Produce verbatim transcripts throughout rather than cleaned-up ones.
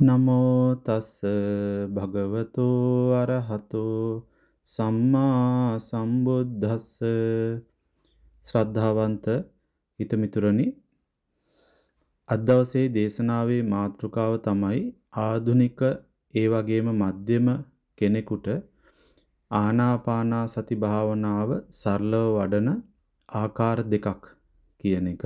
නමෝ තස් භගවතු අරහතෝ සම්මා සම්බුද්දස්ස. ශ්‍රද්ධාවන්ත හිතමිතුරනි, අද දවසේ දේශනාවේ මාතෘකාව තමයි ආධුනික ඒ වගේම මධ්‍යම කෙනෙකුට ආනාපානා සති භාවනාව සරලව වඩන ආකාර දෙකක් කියන එක.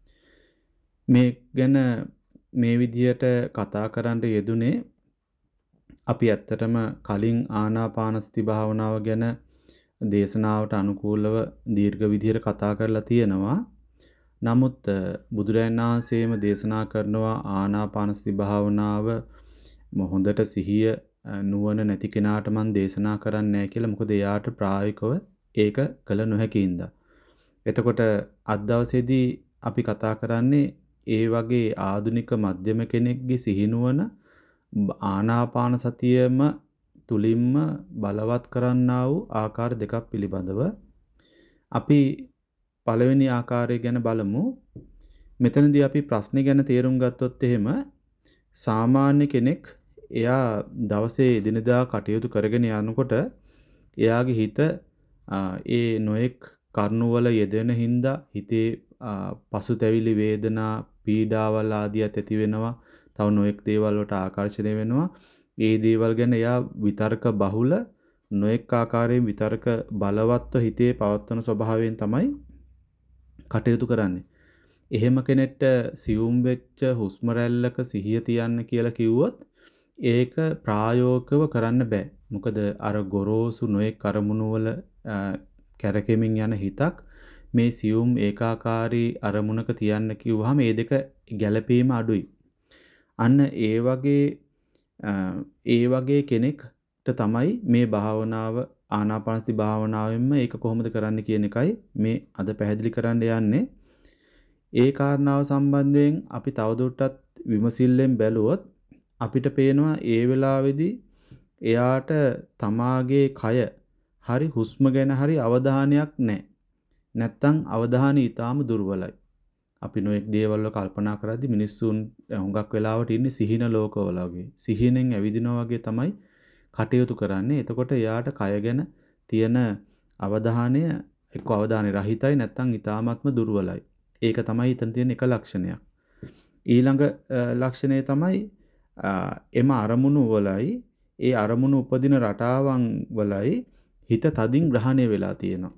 මේ ගැන මේ විදියට කතා කරන්න යෙදුනේ අපි ඇත්තටම කලින් ආනාපානසති භාවනාව ගැන දේශනාවට අනුකූලව දීර්ඝ විදියට කතා කරලා තියෙනවා. නමුත් බුදුරජාණන් වහන්සේම දේශනා කරනවා ආනාපානසති භාවනාව හොඳට සිහිය නුවණ නැති කෙනාට මම දේශනා කරන්නේ නැහැ කියලා. මොකද එයාට ප්‍රායෝගිකව ඒක කළ නොහැකියින්ද. එතකොට අද දවසේදී අපි කතා කරන්නේ ඒ වගේ ආධුනික මධ්‍යම කෙනෙක්ගේ සිහිනුවන ආනාපාන සතියම තුලින්ම බලවත් කරන්නා වූ ආකාර දෙකක් පිළිබඳව අපි පළවෙනි ආකාරය ගැන බලමු. මෙතනදී අපි ප්‍රශ්නේ ගැන තේරුම් ගත්තොත් එහෙම සාමාන්‍ය කෙනෙක් එයා දවසේ දිනදා කටයුතු කරගෙන යනකොට එයාගේ හිත ඒ නොඑක් කර්ණවල යෙදෙන හින්දා හිතේ පසුතැවිලි වේදනා පීඩාවල් ආදියත් ඇති වෙනවා. තව නොඑක් දේවල් වලට ආකර්ෂණය වෙනවා. ඒ දේවල් ගැන එයා විතර්ක බහුල නොඑක් ආකාරයෙන් විතර්ක බලවත්ව හිතේ පවත්වන ස්වභාවයෙන් තමයි කටයුතු කරන්නේ. එහෙම කෙනෙක්ට සියුම් වෙච්ච හුස්ම රැල්ලක සිහිය තියන්න කියලා කිව්වොත් ඒක ප්‍රායෝගිකව කරන්න බෑ. මොකද අර ගොරෝසු නොඑක් අරමුණු වල කැරකෙමින් යන හිතක් මේ සියුම් ඒකාකාරී අරමුණක තියන්න කිව්වහම මේ දෙක ගැළපීම අඩුයි. අන්න ඒ වගේ ඒ වගේ කෙනෙක්ට තමයි මේ භාවනාව ආනාපානසති භාවනාවෙන්ම ඒක කොහොමද කරන්න කියන එකයි මේ අද පැහැදිලි කරන්න යන්නේ. ඒ කාරණාව සම්බන්ධයෙන් අපි තවදුරටත් විමසිල්ලෙන් බැලුවොත් අපිට පේනවා ඒ වෙලාවේදී එයාට තමාගේ කය හරි හුස්ම ගැන හරි අවධානයක් නැහැ. නැත්තම් අවධානය ඊටාම දුර්වලයි. අපි නොඑක් දේවල් වල කල්පනා කරද්දි මිනිස්සුන් හුඟක් වෙලාවට ඉන්නේ සිහින ලෝකවල වගේ. සිහිනෙන් ඇවිදිනවා වගේ තමයි කටයුතු කරන්නේ. එතකොට එයාට කය ගැන තියෙන අවධානය එක්ක අවධානය රහිතයි නැත්තම් ඊටාමත්ම දුර්වලයි. ඒක තමයි ඊතන තියෙන එක ලක්ෂණයක්. ඊළඟ ලක්ෂණය තමයි එම අරමුණු වලයි ඒ අරමුණු උපදින රටාවන් වලයි හිත තදින් ග්‍රහණය වෙලා තියෙනවා.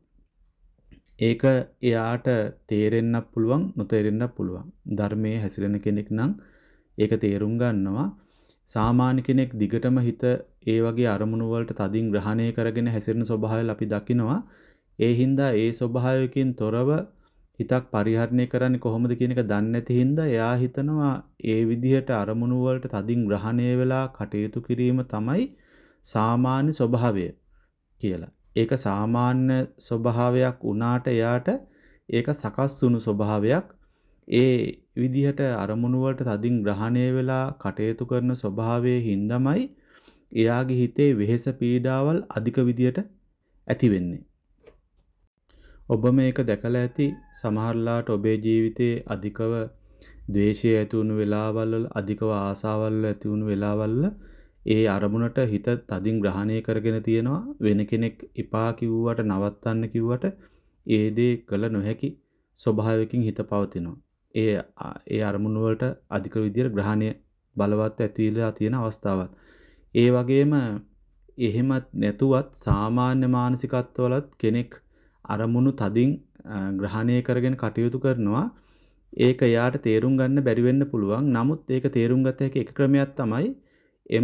ඒක එයාට තේරෙන්නත් පුළුවන් නොතේරෙන්නත් පුළුවන්. ධර්මයේ හැසිරෙන කෙනෙක් නම් ඒක තේරුම් ගන්නවා. සාමාන්‍ය කෙනෙක් දිගටම හිත ඒ වගේ අරමුණු වලට තදින් ග්‍රහණය කරගෙන හැසිරෙන ස්වභාවය අපි දකිනවා. ඒ හින්දා ඒ ස්වභාවයකින් තොරව හිතක් පරිහරණය කරන්නේ කොහොමද කියන එක දන්නේ නැති හින්දා එයා හිතනවා ඒ විදිහට අරමුණු වලට තදින් ග්‍රහණය වෙලා කටයුතු කිරීම තමයි සාමාන්‍ය ස්වභාවය කියලා. ඒක සාමාන්‍ය ස්වභාවයක් වුණාට එයාට ඒක සකස් වුණු ස්වභාවයක්. ඒ විදිහට අරමුණු වලට තදින් ග්‍රහණය වෙලා කටයුතු කරන ස්වභාවයේ හින්දාමයි එයාගේ හිතේ වෙහෙස පීඩාවල් අධික විදියට ඇති වෙන්නේ. ඔබ මේක දැකලා ඇති. සමහරලාට ඔබේ ජීවිතයේ අධිකව ද්වේෂය ඇති වුණු වෙලාවල් වල අධිකව ආසාවල් ඇති වුණු වෙලාවල් වල ඒ අරමුණට හිත තදින් ග්‍රහණය කරගෙන තියෙනවා. වෙන කෙනෙක් එපා කිව්වට නවත්තන්න කිව්වට ඒ දේ කළ නොහැකි ස්වභාවයකින් හිත පවතිනවා. ඒ ඒ අරමුණු වලට අධික විදියට ග්‍රහණය බලවත් ඇතිවිලා තියෙන අවස්ථාවක්. ඒ වගේම එහෙමත් නැතුවත් සාමාන්‍ය මානසිකත්වවලත් කෙනෙක් අරමුණු තදින් ග්‍රහණය කරගෙන කටයුතු කරනවා. ඒක යාට තේරුම් ගන්න බැරි වෙන්න පුළුවන්. නමුත් ඒක තේරුම් ගත හැකි එක ක්‍රමයක් තමයි එම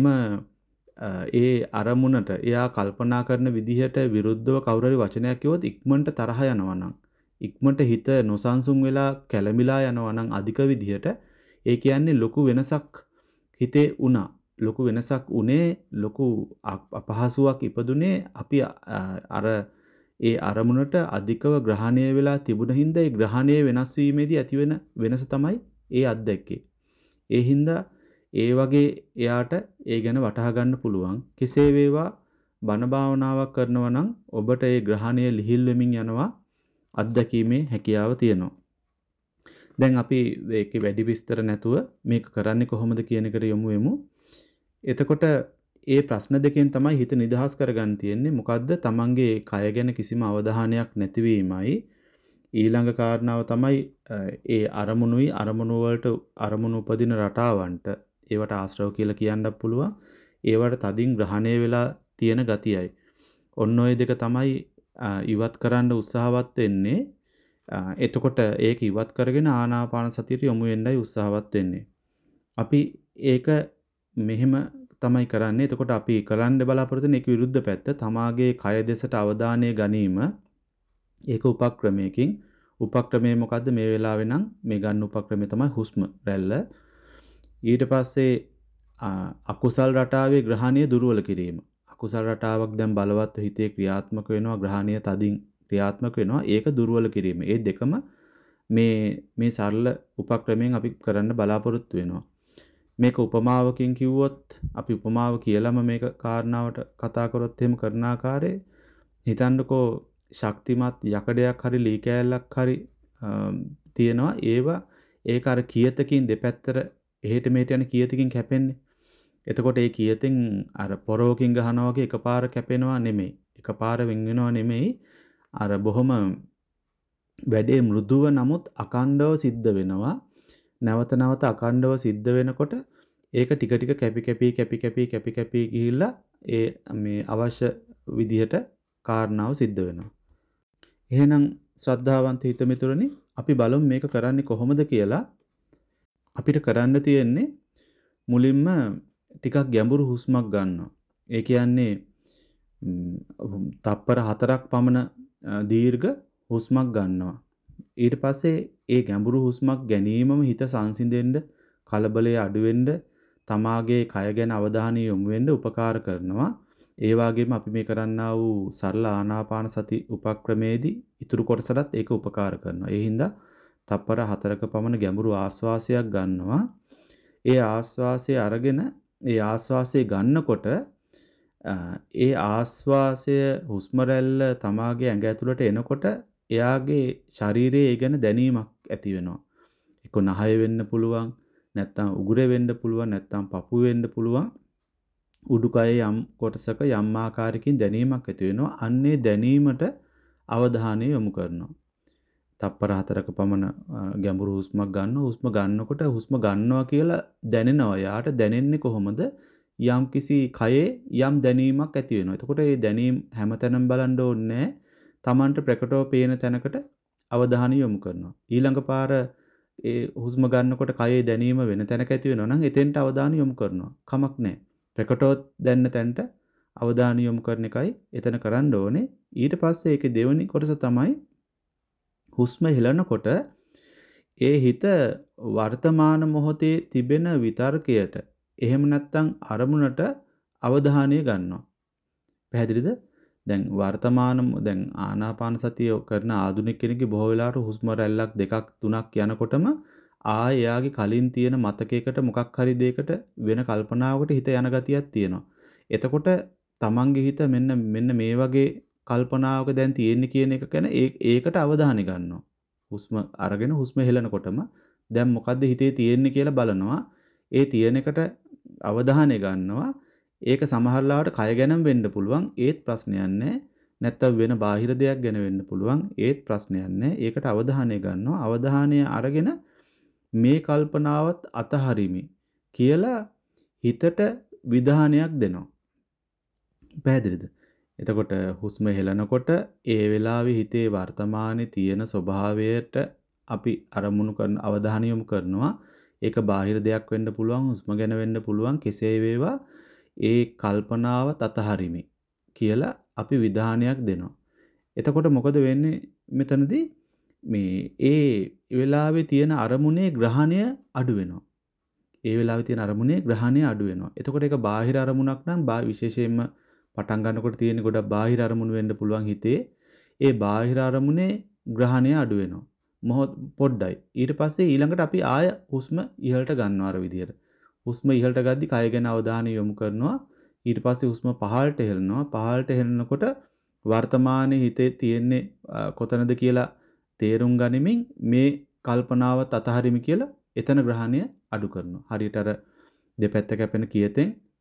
ඒ අරමුණට එයා කල්පනා කරන විදිහට විරුද්ධව කවුරු හරි වචනයක් කිව්වොත් ඉක්මනට තරහ යනවා නම්, ඉක්මනට හිත නොසන්සුන් වෙලා කැළමිලා යනවා නම් අධික විදිහට, ඒ කියන්නේ ලොකු වෙනසක් හිතේ වුණා. ලොකු වෙනසක් උනේ, ලොකු අපහසුාවක් ඉපදුනේ අපි අර ඒ අරමුණට අධිකව ග්‍රහණය වෙලා තිබුණ හින්දා ඒ ග්‍රහණය වෙනස් වීමේදී ඇතිවෙන වෙනස තමයි ඒ අත්දැකේ. ඒ හින්දා ඒ වගේ එයාට ඒ ගැන වටහා ගන්න පුළුවන්. කෙසේ වේවා බණ භාවනාවක් කරනවා නම් ඔබට ඒ ග්‍රහණය ලිහිල් වෙමින් යනවා අත්දැකීමේ හැකියාව තියෙනවා. දැන් අපි මේකේ වැඩි විස්තර නැතුව මේක කරන්නේ කොහොමද කියන එකට යමු වෙමු. එතකොට ඒ ප්‍රශ්න දෙකෙන් තමයි හිත නිදහස් කරගන්න තියෙන්නේ. මොකද්ද? තමන්ගේ කය ගැන කිසිම අවධානයක් නැතිවීමයි. ඊළඟ කාරණාව තමයි ඒ අරමුණුයි අරමුණු වලට අරමුණු උපදින රටාවන්ට ඒවට ආශ්‍රව කියලා කියන්නත් පුළුවන්. ඒවට තදින් ග්‍රහණය වෙලා තියෙන ගතියයි. ඔන්න ඔය දෙක තමයි ඉවත් කරන්න උත්සාහවත් වෙන්නේ. එතකොට ඒක ඉවත් කරගෙන ආනාපාන සතියට යොමු වෙන්නයි උත්සාහවත් වෙන්නේ. අපි ඒක මෙහෙම තමයි කරන්නේ. එතකොට අපි කරන්න බලාපොරොත්තු වෙන එක විරුද්ධ පැත්ත තමාගේ කය දෙසට අවධානය ගැනීම. ඒක උපක්‍රමයකින් උපක්‍රමය මොකද්ද මේ වෙලාවේ නම් මේ ගන්න උපක්‍රමය තමයි හුස්ම රැල්ල. ඊට පස්සේ අකුසල් රටාවේ ග්‍රහණය දුර්වල කිරීම. අකුසල් රටාවක් දැන් බලවත් හිතේ ක්‍රියාත්මක වෙනවා ග්‍රහණය තදින් ක්‍රියාත්මක වෙනවා ඒක දුර්වල කිරීම. ඒ දෙකම මේ මේ සරල උපක්‍රමයෙන් අපි කරන්න බලාපොරොත්තු වෙනවා. මේක උපමාවකින් කිව්වොත් අපි උපමාව කියලාම මේක කාරණාවට කතා කරොත් එහෙම කරන ආකාරය හිතන්නකෝ ශක්තිමත් යකඩයක් හරි ලී කෑල්ලක් හරි තියෙනවා ඒවා ඒක අර කියතකින් දෙපැත්තට එහෙට මෙහෙට යන කියතකින් කැපෙන්නේ. එතකොට ඒ කියතෙන් අර පොරවකින් ගහනවා වගේ එකපාර කැපෙනවා නෙමෙයි. එකපාර වෙන් වෙනවා නෙමෙයි. අර බොහොම වැඩේ මෘදුව නමුත් අකණ්ඩව සිද්ධ වෙනවා. නැවත නැවත අකණ්ඩව සිද්ධ වෙනකොට ඒක ටික ටික කැපි කැපි කැපි කැපි කැපි කැපි ගිහිල්ලා ඒ මේ අවශ්‍ය විදිහට කාරණාව සිද්ධ වෙනවා. එහෙනම් ශ්‍රද්ධාවන්ත හිතමිතුරනි අපි බලමු මේක කරන්නේ කොහොමද කියලා. අපිට කරන්න තියෙන්නේ මුලින්ම ටිකක් ගැඹුරු හුස්මක් ගන්නවා. ඒ කියන්නේ තප්පර හතරක් පමණ දීර්ඝ හුස්මක් ගන්නවා. ඊට පස්සේ ඒ ගැඹුරු හුස්මක් ගැනීමම හිත සංසිඳෙන්න, කලබලය අඩු වෙන්න, තමාගේ කය ගැන අවධානය යොමු වෙන්න උපකාර කරනවා. ඒ වගේම අපි මේ කරන්නා වූ සරල ආනාපාන සති උපක්‍රමයේදී ඉතුරු කොටසටත් ඒක උපකාර කරනවා. ඒ හින්දා තප්පර හතරක පමණ ගැඹුරු ආශ්වාසයක් ගන්නවා. ඒ ආශ්වාසය අරගෙන ඒ ආශ්වාසය ගන්නකොට ඒ ආශ්වාසය හුස්ම රැල්ල තමාගේ ඇඟ ඇතුළට එනකොට එයාගේ ශරීරයේ ඒ ගැන දැනීමක් ඇති වෙනවා. එක්ක නහය වෙන්න පුළුවන්, නැත්නම් උගුරේ වෙන්න පුළුවන්, නැත්නම් පපුවේ වෙන්න පුළුවන්. උඩුකයේ යම් කොටසක යම් ආකාරයකින් දැනීමක් ඇති වෙනවා. අන්නේ දැනීමට අවධානය යොමු කරනවා. තප්පර හතරක පමණ ගැඹුරු හුස්මක් ගන්නවා. හුස්ම ගන්නකොට හුස්ම ගන්නවා කියලා දැනෙනවා. යාට දැනෙන්නේ කොහොමද? යම් කිසි කයේ යම් දැනීමක් ඇති වෙනවා. එතකොට මේ දැනීම හැමතැනම බලන්න ඕනේ. Tamanට ප්‍රකටව පේන තැනකට අවධානය යොමු කරනවා. ඊළඟ පාර ඒ හුස්ම ගන්නකොට කයේ දැනීම වෙන තැනක ඇති වෙනවා නම් එතෙන්ට අවධානය යොමු කරනවා. කමක් නැහැ. ප්‍රකටව දැනන තැනට අවධානය යොමු කරන එකයි එතන කරන්න ඕනේ. ඊට පස්සේ ඒකේ දෙවෙනි කොටස තමයි හුස්ම හෙලනකොට ඒ හිත වර්තමාන මොහොතේ තිබෙන විතර්කයට එහෙම නැත්නම් අරමුණට අවධානය ගන්නවා. පැහැදිලිද? දැන් වර්තමාන දැන් ආනාපාන සතිය කරන ආධුනික කෙනෙක්ගේ බොහෝ වෙලාවට හුස්ම රැල්ලක් දෙකක් තුනක් යනකොටම ආය එයාගේ කලින් තියෙන මතකයකට මොකක් හරි දෙයකට වෙන කල්පනාවකට හිත යන ගතියක් තියෙනවා. එතකොට තමන්ගේ හිත මෙන්න මෙන්න මේ වගේ කල්පනාවක දැන් තියෙන්නේ කියන එක ගැන ඒකට අවධානය ගන්නවා. හුස්ම අරගෙන හුස්ම හෙලනකොටම දැන් මොකද්ද හිතේ තියෙන්නේ කියලා බලනවා. ඒ තියෙන එකට අවධානය ගන්නවා. ඒක සමහරලාවට කය ගැනම වෙන්න පුළුවන්. ඒත් ප්‍රශ්නයක් නැහැ. නැත්තම් වෙන බාහිර දෙයක් ගැන වෙන්න පුළුවන්. ඒත් ප්‍රශ්නයක් නැහැ. ඒකට අවධානය ගන්නවා. අවධානය අරගෙන මේ කල්පනාවත් අතහරිමි කියලා හිතට විධානයක් දෙනවා. පැහැදිලිද? එතකොට හුස්ම හෙලනකොට ඒ වෙලාවේ හිතේ වර්තමානයේ තියෙන ස්වභාවයට අපි අරමුණු කරන අවධානය යොමු කරනවා. ඒක බාහිර දෙයක් වෙන්න පුළුවන්, හුස්ම ගැන වෙන්න පුළුවන්. කෙසේ වේවා ඒ කල්පනාවත් අතහරිමි කියලා අපි විධානයක් දෙනවා. එතකොට මොකද වෙන්නේ මෙතනදී? මේ ඒ වෙලාවේ තියෙන අරමුණේ ග්‍රහණය අඩු වෙනවා. ඒ වෙලාවේ තියෙන අරමුණේ ග්‍රහණය අඩු වෙනවා. එතකොට ඒක බාහිර අරමුණක් නම් විශේෂයෙන්ම පටන් ගන්නකොට තියෙන ගොඩක් බාහිර අරමුණු වෙන්න පුළුවන් හිතේ. ඒ බාහිර අරමුණේ ග්‍රහණය අඩු වෙනවා. මොහොත් පොඩ්ඩයි. ඊට පස්සේ ඊළඟට අපි ආය හුස්ම ඉහළට ගන්නවා අර විදියට. හුස්ම ඉහළට ගද්දි කය ගැන අවධානය යොමු කරනවා. ඊට පස්සේ හුස්ම පහළට හෙලනවා. පහළට හෙලනකොට වර්තමානයේ හිතේ තියෙන්නේ කොතනද කියලා තේරුම් ගනිමින් මේ කල්පනාවත් අතහරිමි කියලා එතන ග්‍රහණය අඩු කරනවා. හරියට අර දෙපැත්ත කැපෙන කියතෙන්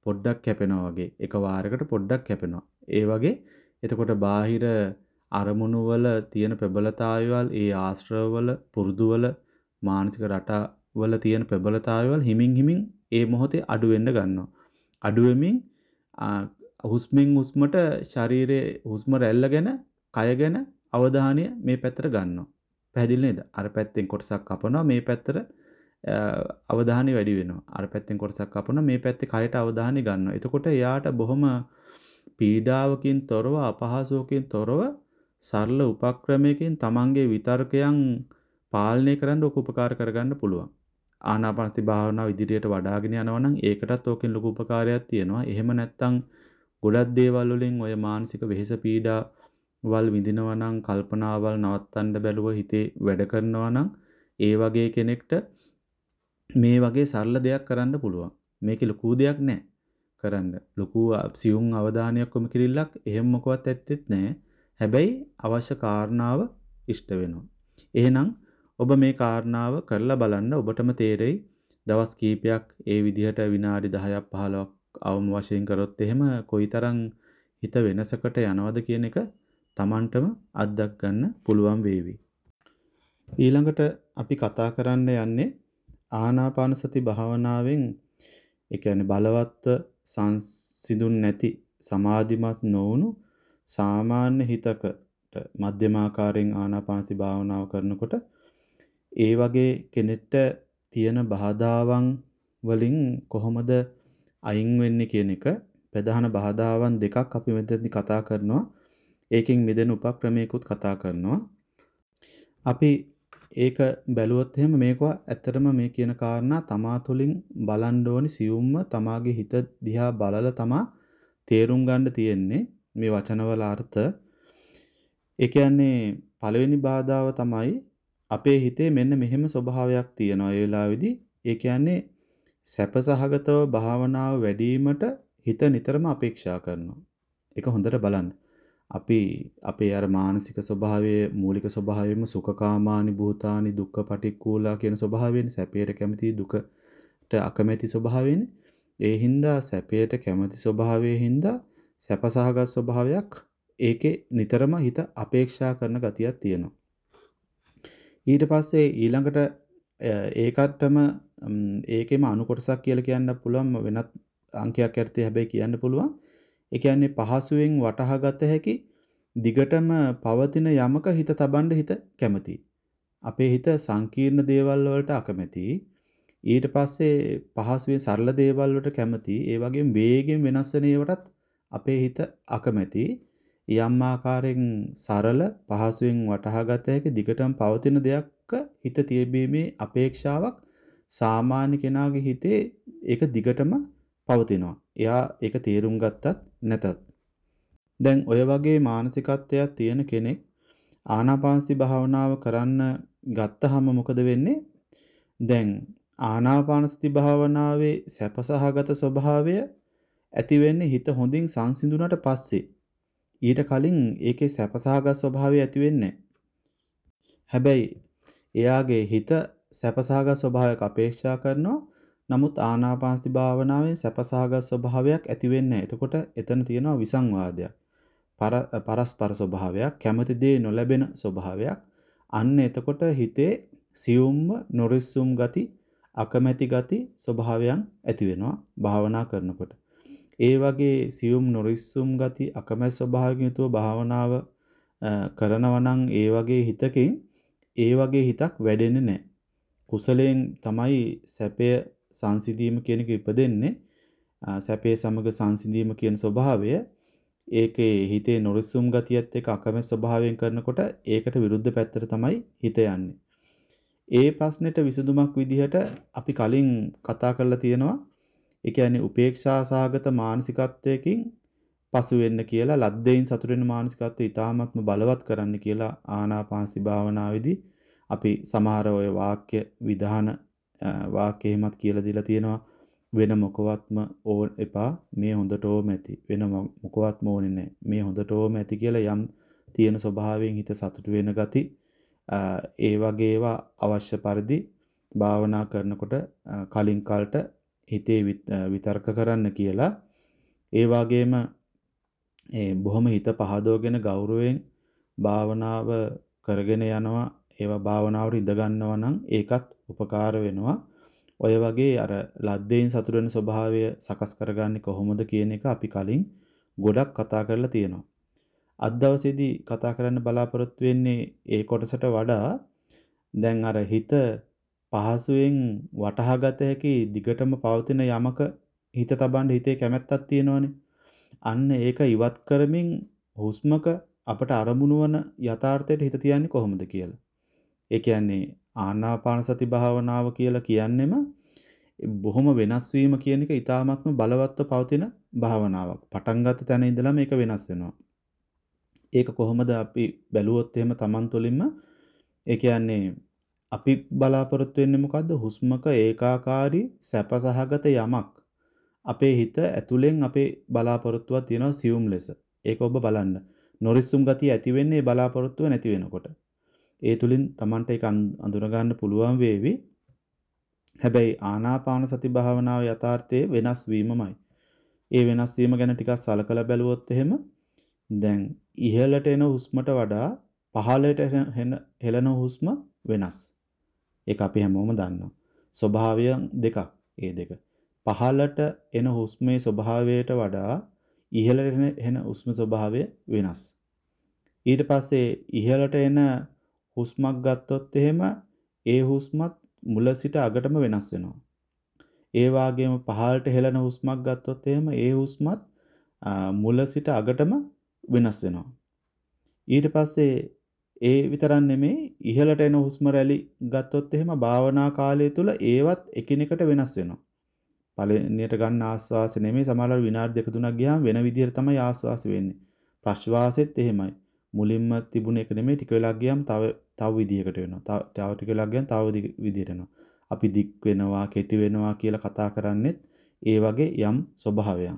පොඩ්ඩක් කැපෙනවා වගේ. එක වාරයකට පොඩ්ඩක් කැපෙනවා. ඒ වගේ එතකොට බාහිර අරමුණු වල තියෙන ප්‍රබලතාවයවල් ඒ ආශ්‍රවවල පුරුදුවල මානසික රටාවල තියෙන ප්‍රබලතාවයවල් හිමින් හිමින් ඒ මොහොතේ අඩු වෙන්න ගන්නවා. අඩු වෙමින් හුස්මින් හුස්මට ශරීරයේ හුස්ම රැල්ල ගැන කය ගැන අවධානය මේ පැත්තට ගන්නවා. පැහැදිලි නේද? අර පැත්තෙන් කොටසක් කපනවා මේ පැත්තට අවධානය වැඩි වෙනවා. අර පැත්තෙන් කොටසක් කපනවා මේ පැත්තේ කයට අවධානය ගන්නවා. එතකොට එයාට බොහොම පීඩාවකින් තොරව අපහසුවකින් තොරව සරල උපක්‍රමයකින් තමන්ගේ විතර්කයන් පාලනය කරන්න ඔක උපකාර කරගන්න පුළුවන්. ආනාපානසති භාවනාව ඉදිරියට වඩ아가ගෙන යනවා නම් ඒකටත් ඕකෙන් ලොකු උපකාරයක් තියෙනවා. එහෙම නැත්නම් ගොඩක් දේවල් වලින් ඔය මානසික වෙහෙස පීඩා වල් විඳිනවා නම් කල්පනාවල් නවත්තන්න බැලුව හිතේ වැඩ කරනවා නම් ඒ වගේ කෙනෙක්ට මේ වගේ සරල දෙයක් කරන්න පුළුවන්. මේකේ ලොකු දෙයක් නැහැ කරන්න. ලොකු සියුම් අවධානයක් යොමු කිරිල්ලක් එහෙම මොකවත් ඇත්තෙත් නැහැ. හැබැයි අවශ්‍ය කාරණාව ඉෂ්ට වෙනවා. එහෙනම් ඔබ මේ කාරණාව කරලා බලන්න ඔබටම තේරෙයි දවස් කීපයක් ඒ විදිහට විනාඩි දහයක් පහළොවක් අවම වශයෙන් කරොත් එහෙම කොයිතරම් හිත වෙනසකට යනවද කියන එක Tamanටම අත්දැක ගන්න පුළුවන් වේවි. ඊළඟට අපි කතා කරන්න යන්නේ ආනාපාන සති භාවනාවෙන් ඒ කියන්නේ බලවත්ව සංසිඳුන් නැති සමාධිමත් නොවුණු සාමාන්‍ය හිතකට මධ්‍යමාකාරයෙන් ආනාපානසති භාවනාව කරනකොට ඒ වගේ කෙනෙක්ට තියෙන බාධාවන් වලින් කොහොමද අයින් වෙන්නේ කියන එක ප්‍රධාන බාධාවන් දෙකක් අපි මෙතනදී කතා කරනවා. ඒකෙන් මිදෙන උපක්‍රමයකුත් කතා කරනවා. අපි ඒක බැලුවොත් එහෙම මේක ඇත්තටම මේ කියන කාරණා තමා තුළින් බලන්න ඕනි සියුම්ම තමාගේ හිත දිහා බලලා තමා තේරුම් ගන්න තියෙන්නේ මේ වචනවල අර්ථ. ඒ කියන්නේ පළවෙනි බාධාව තමයි අපේ හිතේ මෙන්න මෙහෙම ස්වභාවයක් තියෙනවා. ඒ වෙලාවේදී ඒ කියන්නේ සැපසහගතව භාවනාව වැඩිවීමට හිත නිතරම අපේක්ෂා කරනවා. ඒක හොඳට බලන්න. අපි අපේ අර මානසික ස්වභාවයේ මූලික ස්වභාවයෙන්ම සුඛකාමානි භූතානි දුක්ඛ පටික්කුලා කියන ස්වභාවයෙන් සැපයට කැමති දුකට අකමැති ස්වභාවයෙන් ඒ හින්දා සැපයට කැමති ස්වභාවයේ හින්දා සැපසහගත ස්වභාවයක් ඒකේ නිතරම හිත අපේක්ෂා කරන ගතියක් තියෙනවා. ඊට පස්සේ ඊළඟට ඒකටම ඒකෙම අනු කොටසක් කියලා කියන්න පුළුවන් වෙනත් අංකයක් යටතේ හැබැයි කියන්න පුළුවන්. ඒ කියන්නේ පහසුවෙන් වටහාගත හැකි දිගටම පවතින යමක හිත තබන්න හිත කැමති. අපේ හිත සංකීර්ණ දේවල් වලට අකමැති. ඊට පස්සේ පහසුවෙන් සරල දේවල් වලට කැමති. ඒ වගේම වේගෙන් වෙනස් වෙන ඒවාටත් අපේ හිත අකමැති. යම් ආකාරයෙන් සරල පහසුවෙන් වටහාගත හැකි දිගටම පවතින දෙයක්ක හිත තියබීමේ අපේක්ෂාවක් සාමාන්‍ය කෙනාගේ හිතේ ඒක දිගටම පවතිනවා. එයා ඒක තේරුම් ගත්තත් නැතත්. දැන් ඔය වගේ මානසිකත්වයක් තියෙන කෙනෙක් ආනාපානසති භාවනාව කරන්න ගත්තහම මොකද වෙන්නේ? දැන් ආනාපානසති භාවනාවේ සැපසහගත ස්වභාවය ඇති වෙන්නේ හිත හොඳින් සංසිඳුණාට පස්සේ. ඊට කලින් ඒකේ සැපසහගත ස්වභාවය ඇති වෙන්නේ නැහැ. හැබැයි එයාගේ හිත සැපසහගත ස්වභාවයක අපේක්ෂා කරනවා. නමුත් ආනාපානසති භාවනාවේ සැපසහගත ස්වභාවයක් ඇති වෙන්නේ නැහැ. එතකොට එතන තියෙනවා විසංවාදයක්. පරස්පර ස්වභාවයක්, කැමති දේ නොලැබෙන ස්වභාවයක්. අන්න එතකොට හිතේ සියුම්ම නොරිස්සුම් ගති, අකමැති ගති ස්වභාවයන් ඇති වෙනවා භාවනා කරනකොට. ඒ වගේ සියුම් නොරිස්සුම් ගති, අකමැති ස්වභාවයකින් යුතුව භාවනාව කරනවා නම් ඒ වගේ හිතකින් ඒ වගේ හිතක් වැඩෙන්නේ නැහැ. කුසලයෙන් තමයි සැපය සංසිඳීම කියන එක ඉපදෙන්නේ. සැපේ සමග සංසිඳීම කියන ස්වභාවය ඒකේ හිතේ නොරිසුම් ගතියත් එක්ක අකමැති ස්වභාවයෙන් කරනකොට ඒකට විරුද්ධ පැත්තට තමයි හිත යන්නේ. ඒ ප්‍රශ්නෙට විසඳුමක් විදිහට අපි කලින් කතා කරලා තියෙනවා. ඒ කියන්නේ උපේක්ෂා සහගත මානසිකත්වයකින් පසු වෙන්න කියලා ලද්දෙයින් සතුට වෙන මානසිකත්වය ඊටාත්ම බලවත් කරන්න කියලා ආනාපානසති භාවනාවේදී අපි සමහර ඔය වාක්‍ය විධාන වාක්‍ය එහෙමත් කියලා දීලා තියෙනවා. වෙන මොකවත්ම ඕන එපා මේ හොඳටම ඇති. වෙන මොකවත්ම ඕනේ නැහැ. මේ හොඳටම ඇති කියලා යම් තියෙන ස්වභාවයෙන් හිත සතුට වෙන ගති ඒ වගේ ඒවා අවශ්‍ය පරිදි භාවනා කරනකොට කලින් කාලට හිතේ විතර්ක කරන්න කියලා. ඒ වගේම ඒ බොහොම හිත පහදවගෙන ගෞරවයෙන් භාවනාව කරගෙන යනවා. ඒවා භාවනාවට ඉඳ ගන්නවා නම් ඒකත් උපකාර වෙනවා. ඔය වගේ අර ලද්දේන් සතුට වෙන ස්වභාවය සකස් කරගන්නේ කොහොමද කියන එක අපි කලින් ගොඩක් කතා කරලා තියෙනවා. අද දවසේදී කතා කරන්න බලාපොරොත්තු වෙන්නේ ඒ කොටසට වඩා දැන් අර හිත පහසුවෙන් වටහාගත හැකි දිගටම පවතින යමක හිත තබන්න හිතේ කැමැත්තක් තියෙනවනේ. අන්න ඒක ඉවත් කරමින් හුස්මක අපට අරමුණු වන යථාර්ථයට හිත තියන්නේ කොහොමද කියලා. ඒ කියන්නේ ආනාපාන සති භාවනාව කියලා කියන්නෙම බොහොම වෙනස් වීම කියන එක ඊටාත්ම බලවත්ව පවතින භාවනාවක්. පටන් ගත්ත තැන ඉඳලා මේක වෙනස් වෙනවා. ඒක කොහොමද අපි බැලුවොත් එහෙම Taman තුළින්ම ඒ කියන්නේ අපි බලාපොරොත්තු වෙන්නේ මොකද්ද? හුස්මක ඒකාකාරී සැපසහගත යමක් අපේ හිත ඇතුලෙන් අපේ බලාපොරොත්තුවක් තියෙනවා සියුම් ලෙස. ඒක ඔබ බලන්න. නොරිස්සුම් ගතිය ඇති වෙන්නේ බලාපොරොත්තුව නැති වෙනකොට. ඒ තුලින් Tamanට ඒක අඳුන ගන්න පුළුවන් වේවි. හැබැයි ආනාපාන සති භාවනාව යථාර්ථයේ වෙනස් වීමමයි. ඒ වෙනස් වීම ගැන ටිකක් සලකලා බැලුවොත් එහෙම දැන් ඉහළට එන හුස්මට වඩා පහළට හෙළන හුස්ම වෙනස්. ඒක අපි හැමෝම දන්නවා. ස්වභාවය දෙකක් ඒ දෙක. පහළට එන හුස්මේ ස්වභාවයට වඩා ඉහළට එන හුස්ම ස්වභාවය වෙනස්. ඊට පස්සේ ඉහළට එන හුස්මක් ගත්තොත් එහෙම ඒ හුස්මත් මුල සිට අගටම වෙනස් වෙනවා. ඒ වගේම පහළට හෙළන හුස්මක් ගත්තොත් එහෙම ඒ හුස්මත් මුල සිට අගටම වෙනස් වෙනවා. ඊට පස්සේ ඒ විතරක් නෙමෙයි ඉහළට එන හුස්ම රැලි ගත්තොත් එහෙම භාවනා කාලය තුල ඒවත් එකිනෙකට වෙනස් වෙනවා. පළවෙනියට ගන්න ආස්වාසය නෙමෙයි සමහරවල් විනාඩි දෙක තුනක් ගියාම වෙන විදිහට තමයි ආස්වාසය වෙන්නේ. ප්‍රශ්වාසෙත් එහෙමයි. මුලින්ම තිබුණ එක නෙමෙයි ටික වෙලා ගියාම තව තව විදිහකට වෙනවා. තව ටික වෙලා ගියාම තව විදිහට වෙනවා. අපි දික් වෙනවා, කෙටි වෙනවා කියලා කතා කරන්නේත් ඒ වගේ යම් ස්වභාවයක්.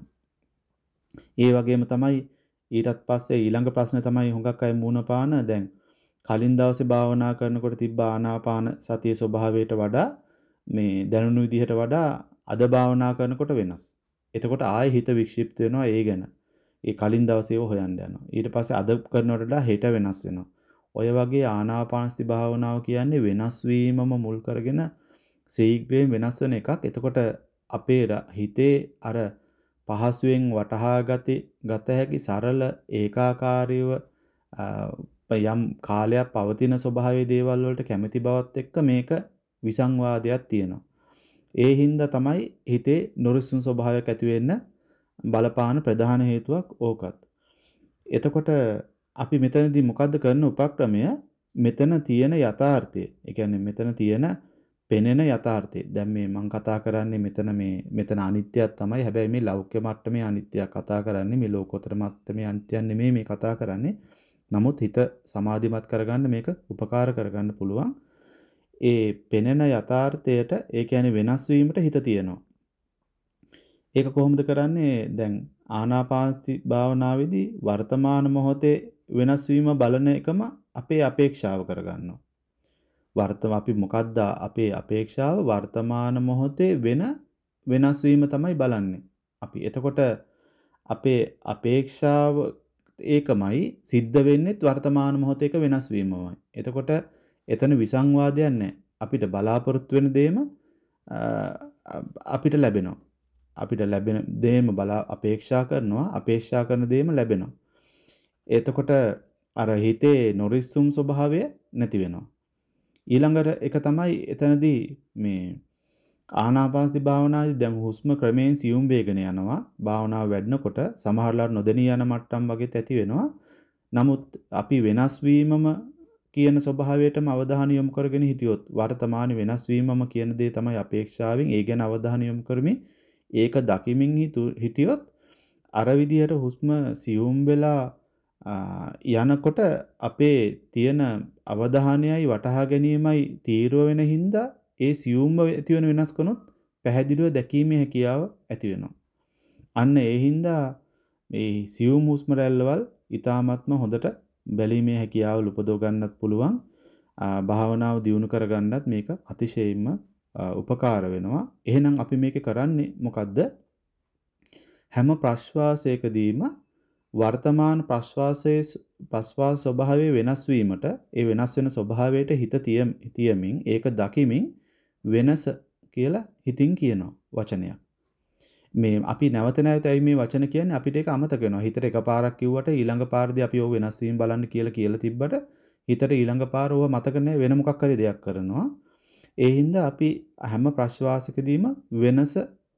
ඒ වගේම තමයි ඊටත් පස්සේ ඊළඟ ප්‍රශ්නේ තමයි හුඟක් අය මූණ පාන දැන් කලින් දවසේ භාවනා කරනකොට තිබ්බ ආනාපාන සතිය ස්වභාවයට වඩා මේ දැනුණු විදිහට වඩා අද භාවනා කරනකොට වෙනස්. එතකොට ආයෙ හිත වික්ෂිප්ත වෙනවා ඒ ගැන. ඒ කලින් දවසේ හොයන්න යනවා. ඊට පස්සේ අද කරනවට වඩා හෙට වෙනස් වෙනවා. ඔය වගේ ආනාපානසති භාවනාව කියන්නේ වෙනස් වීමම මුල් කරගෙන ශීඝ්‍රයෙන් වෙනස් වෙන එකක්. එතකොට අපේ හිතේ අර පහසුවෙන් වටහා ගති ගත හැකි සරල ඒකාකාරීව යම් කාලයක් පවතින ස්වභාවයේ දේවල් වලට කැමැති බවත් එක්ක මේක විසංවාදයක් තියෙනවා. ඒ හින්දා තමයි හිතේ නොරිස්සුන් ස්වභාවයක් ඇති වෙන්න බලපාන ප්‍රධාන හේතුවක් ඕකත්. එතකොට අපි මෙතනදී මොකද්ද කරන උපක්‍රමය? මෙතන තියෙන යථාර්ථය. ඒ කියන්නේ මෙතන තියෙන පෙනෙන යථාර්ථය. දැන් මේ මම කතා කරන්නේ මෙතන මේ මෙතන අනිත්‍යයක් තමයි. හැබැයි මේ ලෞකික මට්ටමේ අනිත්‍යයක් කතා කරන්නේ. මේ ලෝකෝත්තර මට්ටමේ අනිත්‍යයක් නෙමෙයි මේ කතා කරන්නේ. නමුත් හිත සමාධිමත් කරගන්න මේක උපකාර කරගන්න පුළුවන්. ඒ පෙනෙන යථාර්ථයට ඒ කියන්නේ වෙනස් වීමට හිත තියෙනවා. ඒක කොහොමද කරන්නේ? දැන් ආනාපානසති භාවනාවේදී වර්තමාන මොහොතේ වෙනස් වීම බලන එකම අපේ අපේක්ෂාව කරගන්නවා. වර්තම අපි මොකද්ද අපේ අපේක්ෂාව වර්තමාන මොහොතේ වෙන වෙනස් වීම තමයි බලන්නේ. අපි එතකොට අපේ අපේක්ෂාව ඒකමයි සිද්ධ වෙන්නේත් වර්තමාන මොහොතේක වෙනස් වීමමයි. එතකොට එතන විසංවාදයක් නැහැ. අපිට බලාපොරොත්තු වෙන දේම අපිට ලැබෙනවා. අපිට ලැබෙන දේම බලා අපේක්ෂා කරනවා. අපේක්ෂා කරන දේම ලැබෙනවා. එතකොට අර හිතේ නොරිස්සුම් ස්වභාවය නැති වෙනවා. ඊළඟට එක තමයි එතනදී මේ ආනාපානසති භාවනාවේ දැන් හුස්ම ක්‍රමයෙන් සියුම් වේගන යනවා. භාවනාව වැඩනකොට සමහරලාට නොදෙනී යන මට්ටම් වගේත් ඇති වෙනවා. නමුත් අපි වෙනස් වීමම කියන ස්වභාවයටම අවධානය යොමු කරගෙන හිටියොත් වර්තමාන වෙනස් වීමම කියන දේ තමයි අපේක්ෂාවෙන් ඒ ගැන අවධානය යොමු කරමින් ඒක දකිමින් හිටියොත් අර විදිහට හුස්ම සියුම් වෙලා යනකොට අපේ තියෙන අවධානයයි වටහා ගැනීමයි තීව්‍ර වෙන හින්දා ඒ සියුම්ව ඇති වෙන වෙනස්කනොත් පැහැදිලිව දැකීමේ හැකියාව ඇති වෙනවා. අන්න ඒ හින්දා මේ සියුම් හුස්ම රැල්ලවල් ඊ타ත්ම හොඳට බැලීමේ හැකියාව උපදව ගන්නත් පුළුවන්. භාවනාව දියුණු කර ගන්නත් මේක අතිශයින්ම උපකාර වෙනවා. එහෙනම් අපි මේකේ කරන්නේ මොකද්ද? හැම ප්‍රශ්වාසයකදීම වර්තමාන ප්‍රශ්වාසයේ ප්‍රශ්වාස ස්වභාවය වෙනස් වීමට ඒ වෙනස් වෙන ස්වභාවයට හිත තියමින් ඒක දකිමින් වෙනස කියලා හිතින් කියනවා වචනයක්. මේ අපි නැවත නැවත ඇයි මේ වචන කියන්නේ අපිට ඒක අමතක වෙනවා. හිතට එකපාරක් කිව්වට ඊළඟ පාරදී අපි ඕක වෙනස් වීම බලන්න කියලා කියලා තිබ්බට හිතට ඊළඟ පාර ඕව මතක නැහැ වෙන මොකක් හරි දෙයක් කරනවා. ඒ හින්දා අපි හැම ප්‍රශ්වාසකදීම වෙනස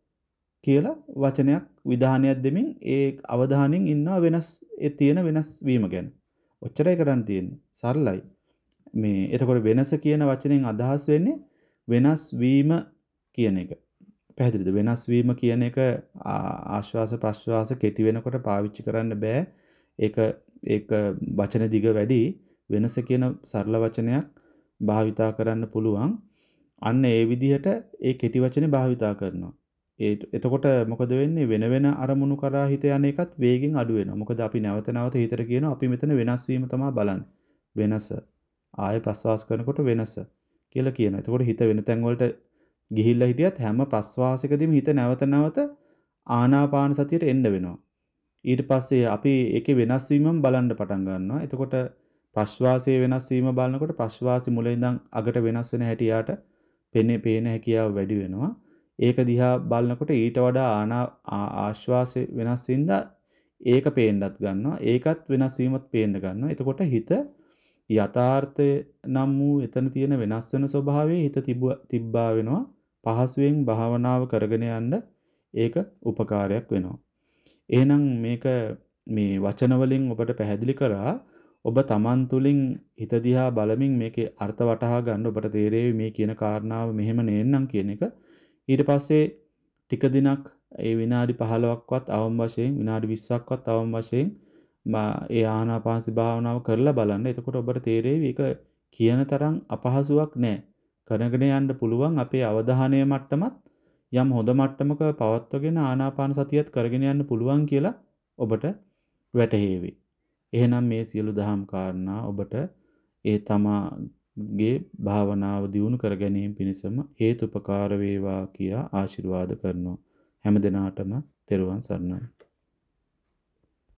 කියලා වචනයක් විධානයක් දෙමින් ඒ අවධානයෙන් ඉන්නවා වෙනස් ඒ තියෙන වෙනස් වීම ගැන. ඔච්චරයි කරන්න තියෙන්නේ. සරලයි. මේ එතකොට වෙනස කියන වචනෙන් අදහස් වෙන්නේ වෙනස් වීම කියන එක. පැහැදිලිද? වෙනස් වීම කියන එක ආශ්වාස ප්‍රශ්වාස කෙටි වෙනකොට පාවිච්චි කරන්න බෑ. ඒක ඒක වචන දිග වැඩි වෙනස කියන සරල වචනයක් භාවිතා කරන්න පුළුවන්. අන්න ඒ විදිහට ඒ කෙටි වචනේ භාවිතා කරනවා. ඒ එතකොට මොකද වෙන්නේ වෙන වෙන අරමුණු කරා හිත යන එකත් වේගෙන් අඩු වෙනවා. මොකද අපි නැවත නැවත හිතට කියනවා අපි මෙතන වෙනස් වීම තමයි බලන්නේ. වෙනස. ආය ප්‍රශ්වාස කරනකොට වෙනස කියලා කියනවා. එතකොට හිත වෙන තැන් වලට ගිහිල්ලා හිටියත් හැම ප්‍රශ්වාසයකදීම හිත නැවත නැවත ආනාපාන සතියට එන්න වෙනවා. ඊට පස්සේ අපි ඒකේ වෙනස් වීමම බලන්න පටන් ගන්නවා. එතකොට ප්‍රශ්වාසයේ වෙනස් වීම බලනකොට ප්‍රශ්වාසي මුල ඉඳන් අගට වෙනස් වෙන හැටි යාට පෙනේ පේන හැකියාව වැඩි වෙනවා. ඒක දිහා බලනකොට ඊට වඩා ආනා ආශ්වාසය වෙනස් වෙනදා ඒක පේන්නත් ගන්නවා. ඒකත් වෙනස් වීමත් පේන්න ගන්නවා. එතකොට හිත යථාර්ථය නම් වූ එතන තියෙන වෙනස් වෙන ස්වභාවයේ හිත තිබ්බා වෙනවා. පහසුවෙන් භාවනාව කරගෙන යන්න ඒක උපකාරයක් වෙනවා. එහෙනම් මේක මේ වචන වලින් ඔබට පැහැදිලි කරා ඔබ තමන් තුළින් හිත දිහා බලමින් මේකේ අර්ථ වටහා ගන්න ඔබට තේරෙවි මේ කියන කාරණාව මෙහෙම නේන්නම් කියන එක. ඊට පස්සේ ටික දිනක් ඒ විනාඩි පහළොවක්වත් අවම වශයෙන් විනාඩි විස්සක්වත් අවම වශයෙන් ඒ ආනාපානසති භාවනාව කරලා බලන්න. එතකොට ඔබට තේරෙවි ඒක කියන තරම් අපහසුයක් නෑ. කරගෙන යන්න පුළුවන් අපේ අවධානය මට්ටමත් යම් හොඳ මට්ටමක පවත්වගෙන ආනාපාන සතියත් කරගෙන යන්න පුළුවන් කියලා ඔබට වැටහෙවි. එහෙනම් මේ සියලු දහම් කාරණා ඔබට ඒ තමාගේ භාවනාව දියුණු කර ගැනීම පිණිසම හේතුපකාර වේවා කියා ආශිර්වාද කරනවා. හැම දිනාටම තෙරුවන් සරණයි.